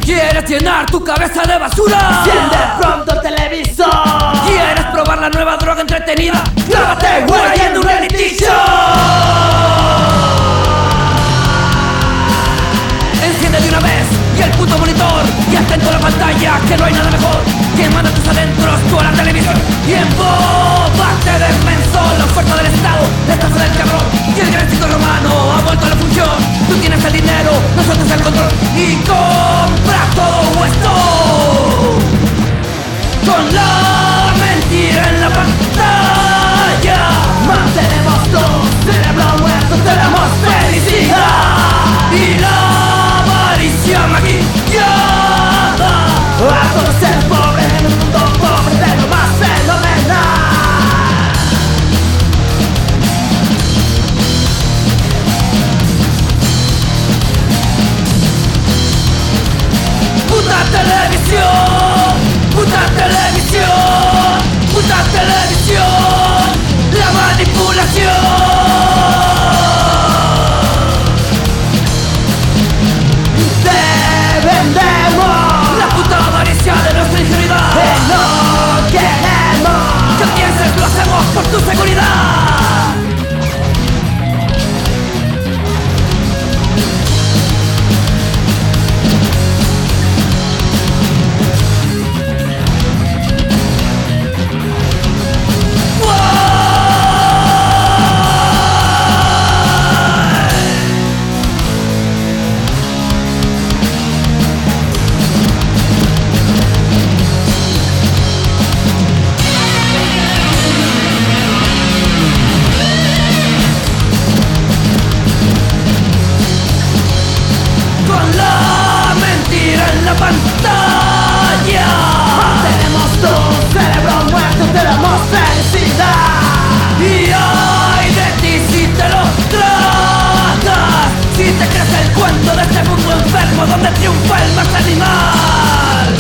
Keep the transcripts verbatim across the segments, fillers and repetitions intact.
¿Quieres llenar tu cabeza de basura? Enciende pronto el televisor. ¿Quieres probar la nueva droga entretenida? ¡Grábate guayando un reality show! Enciende de una vez y el puto monitor y atento a la pantalla, que no hay nada mejor que manda tus adentros tú a la televisión. Tiempo, parte de menso, la oferta del Estado, la estafa del cabrón y el gran ciclo romano ha vuelto a la función. Tú tienes el dinero, nosotros el control y compra todo esto con la mentira en la pantalla. Mantenemos tu cerebro muerto, tenemos felicidad Y la avaricia maquillada a todo ser pobre en un mundo pobre de lo más fenomenal. Puta televisión, puta televisión, puta televisión, la manipulación. Te vendemos La puta avaricia de nuestra ingenuidad. que no queremos. Que pienses lo hacemos por tu seguridad. Con la mentira en la pantalla Mantenemos tu cerebro muerto, te damos felicidad. y ay de ti si te lo tragas, si te crees el cuento de este mundo enfermo donde triunfa el más animal.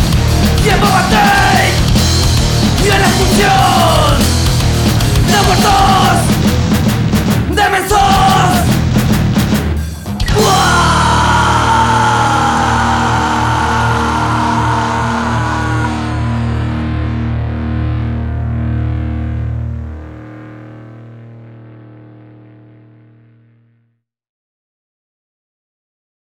Tiempo bate y en la expulsión de muertos.